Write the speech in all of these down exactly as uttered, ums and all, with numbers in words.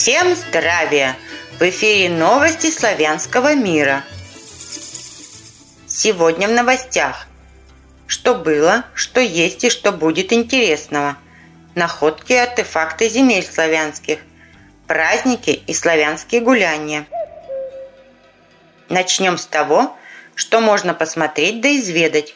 Всем здравия! В эфире новости славянского мира. Сегодня в новостях. Что было, что есть и что будет интересного. Находки и артефакты земель славянских. Праздники и славянские гуляния. Начнем с того, что можно посмотреть да изведать.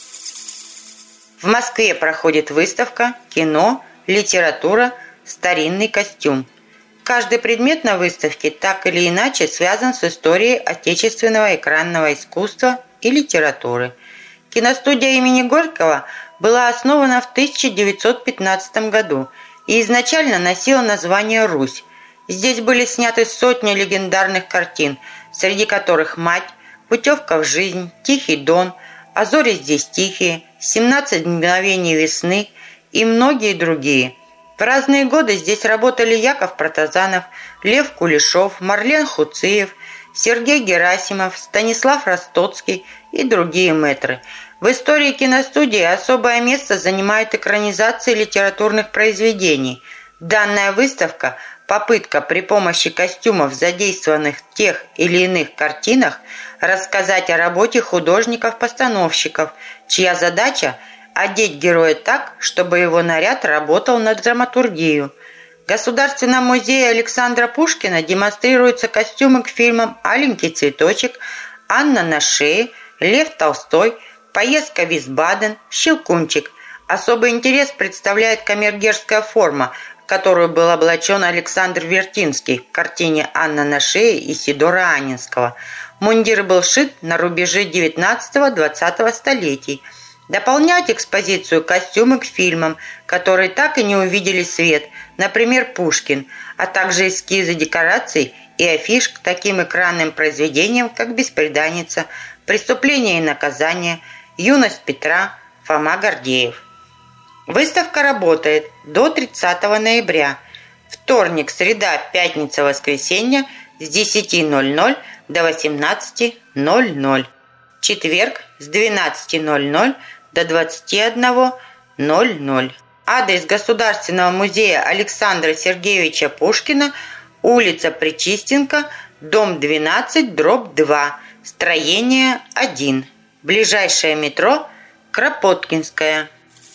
В Москве проходит выставка «Кино, литература, старинный костюм». Каждый предмет на выставке так или иначе связан с историей отечественного экранного искусства и литературы. Киностудия имени Горького была основана в тысяча девятьсот пятнадцатом году и изначально носила название «Русь». Здесь были сняты сотни легендарных картин, среди которых «Мать», «Путевка в жизнь», «Тихий дон», «А зори здесь тихие», «семнадцать мгновений весны» и многие другие. В разные годы здесь работали Яков Протазанов, Лев Кулешов, Марлен Хуциев, Сергей Герасимов, Станислав Ростоцкий и другие мэтры. В истории киностудии особое место занимают экранизации литературных произведений. Данная выставка – попытка при помощи костюмов, задействованных в тех или иных картинах, рассказать о работе художников-постановщиков, чья задача – одеть героя так, чтобы его наряд работал на драматургию. В Государственном музее Александра Пушкина демонстрируются костюмы к фильмам «Аленький цветочек», «Анна на шее», «Лев Толстой», «Поездка в Висбаден», «Щелкунчик». Особый интерес представляет камергерская форма, в которую был облачен Александр Вертинский в картине «Анна на шее» Исидора Анненского. Мундир был шит на рубеже девятнадцатого-двадцатого столетий. Дополняют экспозицию костюмы к фильмам, которые так и не увидели свет, например, «Пушкин», а также эскизы декораций и афиш к таким экранным произведениям, как «Бесприданница», «Преступление и наказание», «Юность Петра», «Фома Гордеев». Выставка работает до тридцатого ноября. Вторник, среда, пятница, воскресенье с десяти ноль-ноль до восемнадцати ноль-ноль. Четверг с двенадцати ноль-ноль до двадцати одного ноль-ноль. Адрес Государственного музея Александра Сергеевича Пушкина, улица Причистенко, дом двенадцать, дробь два, строение один. Ближайшее метро Кропоткинская.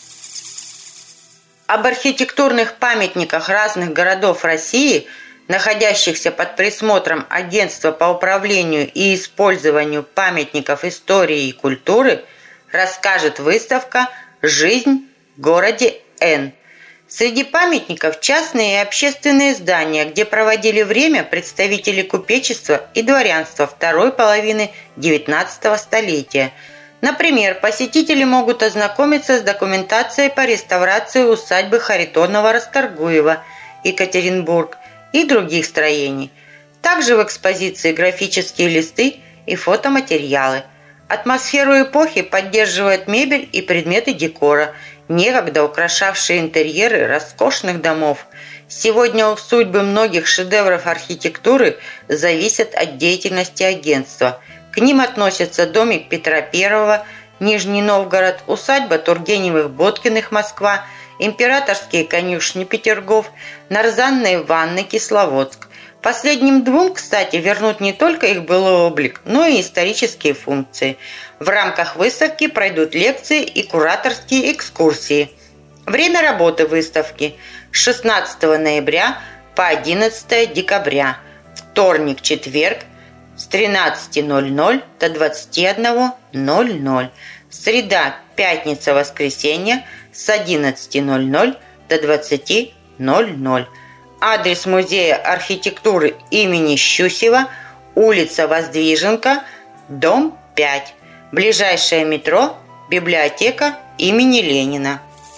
Об архитектурных памятниках разных городов России, находящихся под присмотром Агентства по управлению и использованию памятников истории и культуры, расскажет выставка «Жизнь в городе Н». Среди памятников частные и общественные здания, где проводили время представители купечества и дворянства второй половины девятнадцатого столетия. Например, посетители могут ознакомиться с документацией по реставрации усадьбы Харитонова-Расторгуева, Екатеринбург, и других строений. Также в экспозиции графические листы и фотоматериалы. Атмосферу эпохи поддерживают мебель и предметы декора, некогда украшавшие интерьеры роскошных домов. Сегодня судьбы многих шедевров архитектуры зависят от деятельности агентства. К ним относятся домик Петра Первого, Нижний Новгород, усадьба Тургеневых-Боткиных, Москва, императорские конюшни Петергоф, нарзанные ванны Кисловодск. Последним двум, кстати, вернут не только их былой облик, но и исторические функции. В рамках выставки пройдут лекции и кураторские экскурсии. Время работы выставки с шестнадцатого ноября по одиннадцатое декабря. Вторник, четверг с тринадцати ноль-ноль до двадцати одного ноль-ноль. Среда, пятница, воскресенье с одиннадцати ноль-ноль до двадцати ноль-ноль. Адрес музея архитектуры имени Щусева, улица Воздвиженка, дом пять. Ближайшее метро библиотека имени Ленина.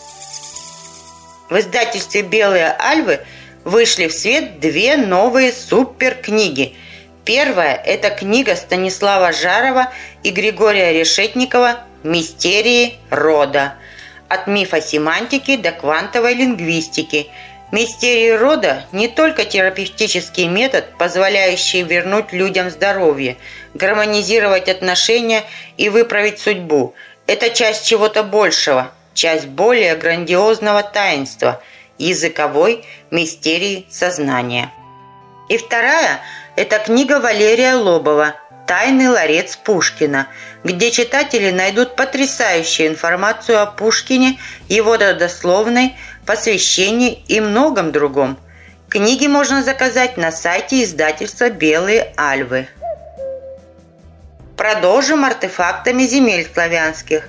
В издательстве «Белые Альвы» вышли в свет две новые суперкниги. Первая – это книга Станислава Жарова и Григория Решетникова «Мистерии рода». От мифосемантики до квантовой лингвистики. Мистерии рода – не только терапевтический метод, позволяющий вернуть людям здоровье, гармонизировать отношения и выправить судьбу. Это часть чего-то большего, часть более грандиозного таинства – языковой мистерии сознания. И вторая – это книга Валерия Лобова «Тайный ларец Пушкина», где читатели найдут потрясающую информацию о Пушкине, его родословной, посвящении и многом другом. Книги можно заказать на сайте издательства «Белые альвы». Продолжим артефактами земель славянских.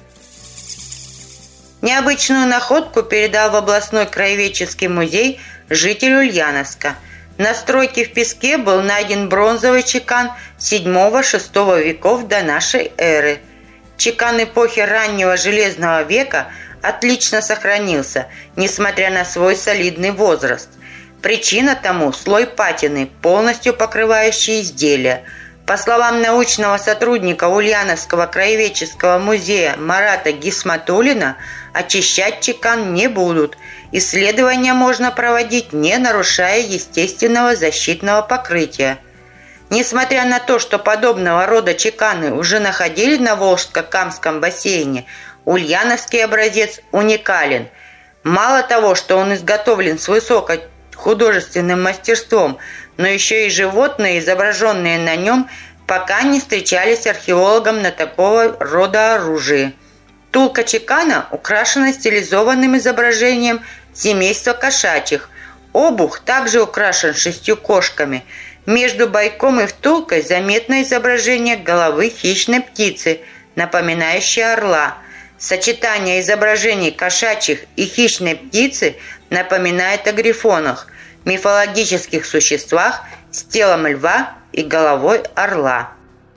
Необычную находку передал в областной краеведческий музей житель Ульяновска. На стройке в песке был найден бронзовый чекан седьмого-шестого веков до нашей эры. Чекан эпохи раннего Железного века отлично сохранился, несмотря на свой солидный возраст. Причина тому – слой патины, полностью покрывающий изделие. По словам научного сотрудника Ульяновского краеведческого музея Марата Гисматуллина, очищать чекан не будут. Исследования можно проводить, не нарушая естественного защитного покрытия. Несмотря на то, что подобного рода чеканы уже находили на Волжско-Камском бассейне, ульяновский образец уникален. Мало того, что он изготовлен с высокохудожественным мастерством, но еще и животные, изображенные на нем, пока не встречались археологам на такого рода оружии. Втулка чекана украшена стилизованным изображением семейства кошачьих. Обух также украшен шестью кошками. Между бойком и втулкой заметно изображение головы хищной птицы, напоминающей орла. Сочетание изображений кошачьих и хищной птицы напоминает о грифонах, мифологических существах с телом льва и головой орла.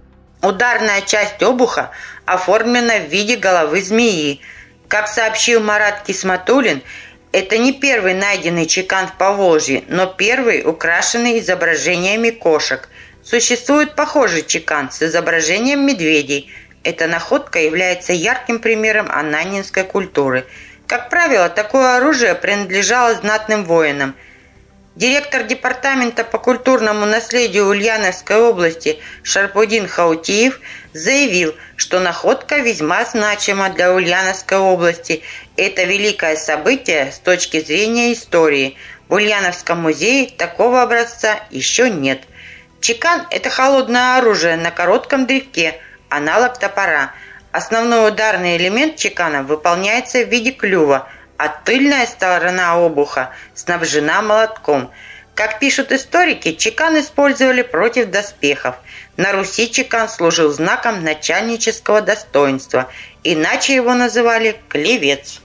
Ударная часть обуха оформлена в виде головы змеи. Как сообщил Марат Гисматуллин, это не первый найденный чекан в Поволжье, но первый, украшенный изображениями кошек. Существует похожий чекан с изображением медведей. Эта находка является ярким примером ананинской культуры. Как правило, такое оружие принадлежало знатным воинам. Директор департамента по культурному наследию Ульяновской области Шарпудин Хаутиев заявил, что находка весьма значима для Ульяновской области. Это великое событие с точки зрения истории. В Ульяновском музее такого образца еще нет. Чекан – это холодное оружие на коротком древке, аналог топора. Основной ударный элемент чекана выполняется в виде клюва, а тыльная сторона обуха снабжена молотком. Как пишут историки, чекан использовали против доспехов. На Руси чекан служил знаком начальнического достоинства, иначе его называли клевец.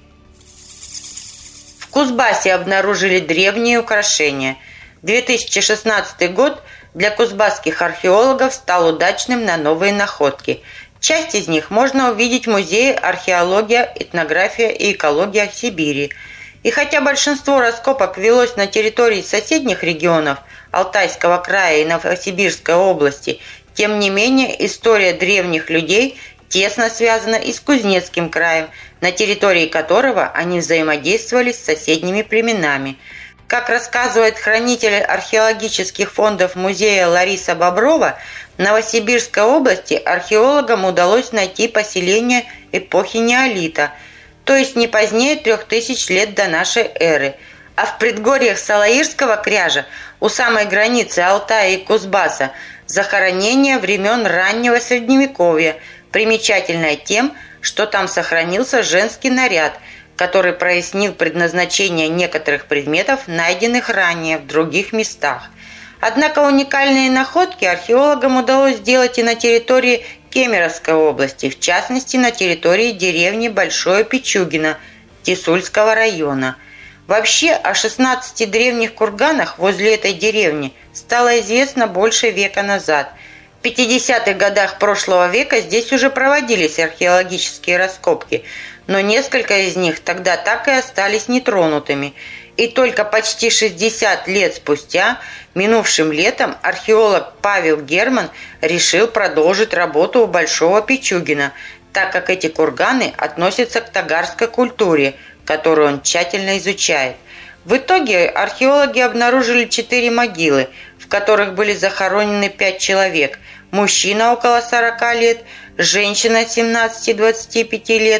В Кузбассе обнаружили древние украшения. две тысячи шестнадцатый год для кузбасских археологов стал удачным на новые находки. Часть из них можно увидеть в Музее археология, этнография и экология Сибири. И хотя большинство раскопок велось на территории соседних регионов Алтайского края и Новосибирской области, тем не менее история древних людей тесно связана и с Кузнецким краем, на территории которого они взаимодействовали с соседними племенами. Как рассказывает хранитель археологических фондов музея Лариса Боброва, в Новосибирской области археологам удалось найти поселение эпохи неолита, то есть не позднее трех тысяч лет до нашей эры. А в предгорьях Салаирского кряжа, у самой границы Алтая и Кузбасса, захоронения времен раннего Средневековья, примечательное тем, что там сохранился женский наряд, который прояснил предназначение некоторых предметов, найденных ранее в других местах. Однако уникальные находки археологам удалось сделать и на территории Кемеровской области, в частности на территории деревни Большое Пичугино Тисульского района. Вообще о шестнадцати древних курганах возле этой деревни стало известно больше века назад. В пятидесятых годах прошлого века здесь уже проводились археологические раскопки, но несколько из них тогда так и остались нетронутыми. И только почти шестьдесят лет спустя, минувшим летом, археолог Павел Герман решил продолжить работу у Большого Пичугина, так как эти курганы относятся к тагарской культуре, которую он тщательно изучает. В итоге археологи обнаружили четыре могилы, в которых были захоронены пять человек: мужчина около сорока лет, женщина семнадцати-двадцати пяти лет,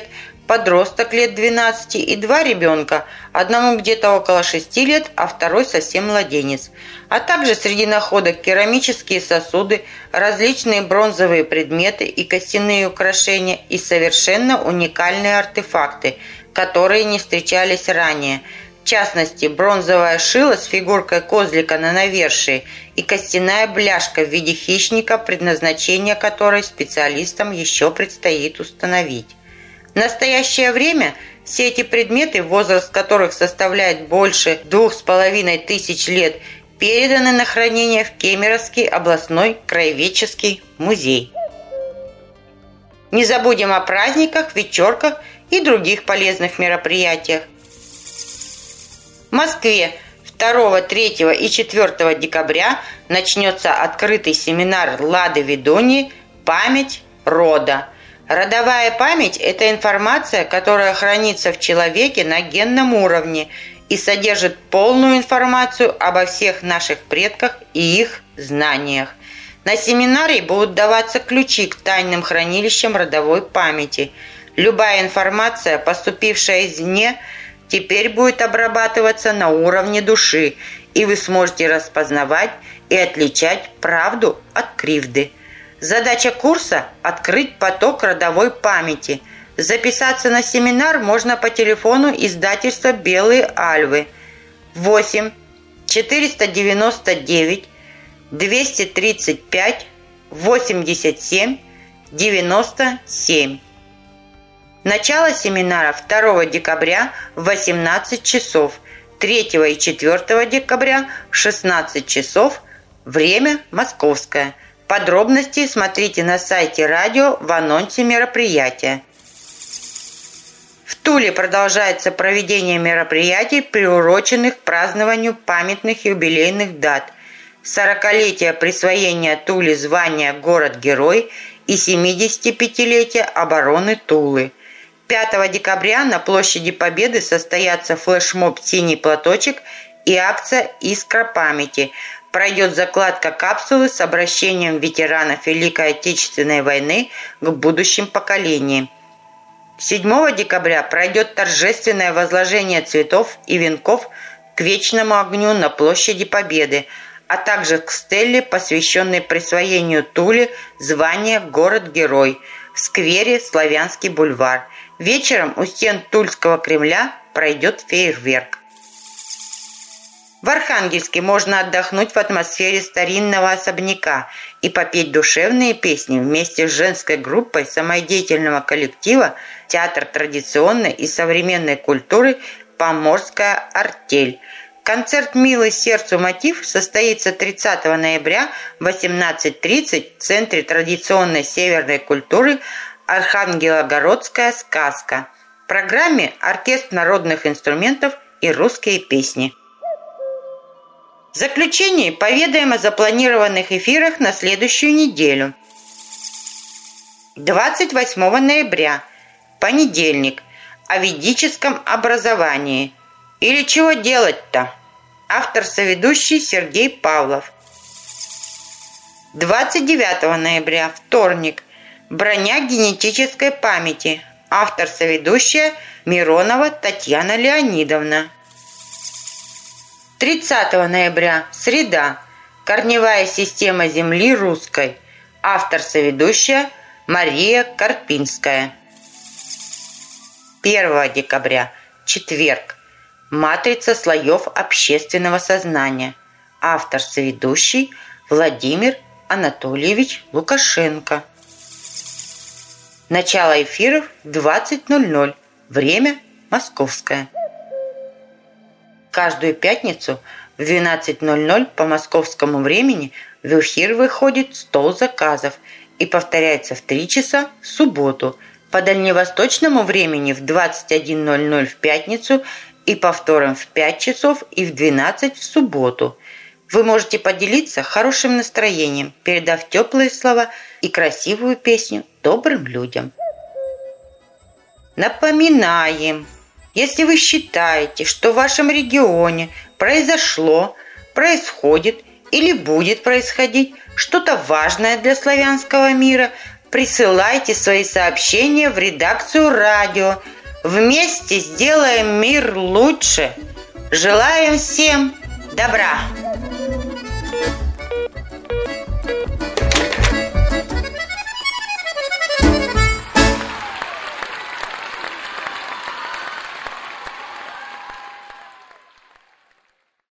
подросток лет двенадцати и два ребенка, одному где-то около шести лет, а второй совсем младенец. А также среди находок керамические сосуды, различные бронзовые предметы и костяные украшения и совершенно уникальные артефакты, которые не встречались ранее. В частности, бронзовая шила с фигуркой козлика на навершии и костяная бляшка в виде хищника, предназначение которой специалистам еще предстоит установить. В настоящее время все эти предметы, возраст которых составляет больше двух с половиной тысяч лет, переданы на хранение в Кемеровский областной краеведческий музей. Не забудем о праздниках, вечерках и других полезных мероприятиях. В Москве второго, третьего и четвёртого декабря начнется открытый семинар Лады Ведуньи «Память рода». Родовая память – это информация, которая хранится в человеке на генном уровне и содержит полную информацию обо всех наших предках и их знаниях. На семинаре будут даваться ключи к тайным хранилищам родовой памяти. Любая информация, поступившая извне, теперь будет обрабатываться на уровне души, и вы сможете распознавать и отличать правду от кривды. Задача курса – открыть поток родовой памяти. Записаться на семинар можно по телефону издательства «Белые альвы» восемь четыреста девяносто девять двести тридцать пять восемьдесят семь девяносто семь. Начало семинара второго декабря в восемнадцать часов, третьего и четвёртого декабря в шестнадцать часов, время московское. Подробности смотрите на сайте радио в анонсе мероприятия. В Туле продолжается проведение мероприятий, приуроченных к празднованию памятных юбилейных дат: сорокалетие присвоения Туле звания «Город-герой» и семидесятипятилетие обороны Тулы. пятого декабря на площади Победы состоятся флешмоб «Синий платочек» и акция «Искра памяти». Пройдет закладка капсулы с обращением ветеранов Великой Отечественной войны к будущим поколениям. седьмого декабря пройдет торжественное возложение цветов и венков к вечному огню на площади Победы, а также к стелле, посвященной присвоению Туле звания «Город-герой» в сквере Славянский бульвар. Вечером у стен Тульского Кремля пройдет фейерверк. В Архангельске можно отдохнуть в атмосфере старинного особняка и попеть душевные песни вместе с женской группой самодеятельного коллектива «Театр традиционной и современной культуры «Поморская артель». Концерт «Милый сердцу мотив» состоится тридцатого ноября в восемнадцать тридцать в Центре традиционной северной культуры «Архангелогородская сказка». В программе оркестр народных инструментов и русские песни. В заключение поведаем о запланированных эфирах на следующую неделю. двадцать восьмого ноября, понедельник, о ведическом образовании. Или чего делать-то? Автор-соведущий Сергей Павлов. двадцать девятого ноября, вторник, броня генетической памяти. Автор-соведущая Миронова Татьяна Леонидовна. тридцатого ноября, среда, корневая система Земли русской. Автор-соведущая Мария Карпинская. первого декабря, четверг, матрица слоев общественного сознания. Автор-соведущий Владимир Анатольевич Лукашенко. Начало эфиров в двадцать ноль ноль. Время московское. Каждую пятницу в двенадцать ноль ноль по московскому времени в эфир выходит «Стол заказов» и повторяется в три часа в субботу. По дальневосточному времени в двадцать один ноль ноль в пятницу и повтором в пять часов и в двенадцать в субботу. Вы можете поделиться хорошим настроением, передав теплые слова и красивую песню добрым людям. Напоминаем, если вы считаете, что в вашем регионе произошло, происходит или будет происходить что-то важное для славянского мира, присылайте свои сообщения в редакцию радио Вместе сделаем мир лучше. Желаем всем добра!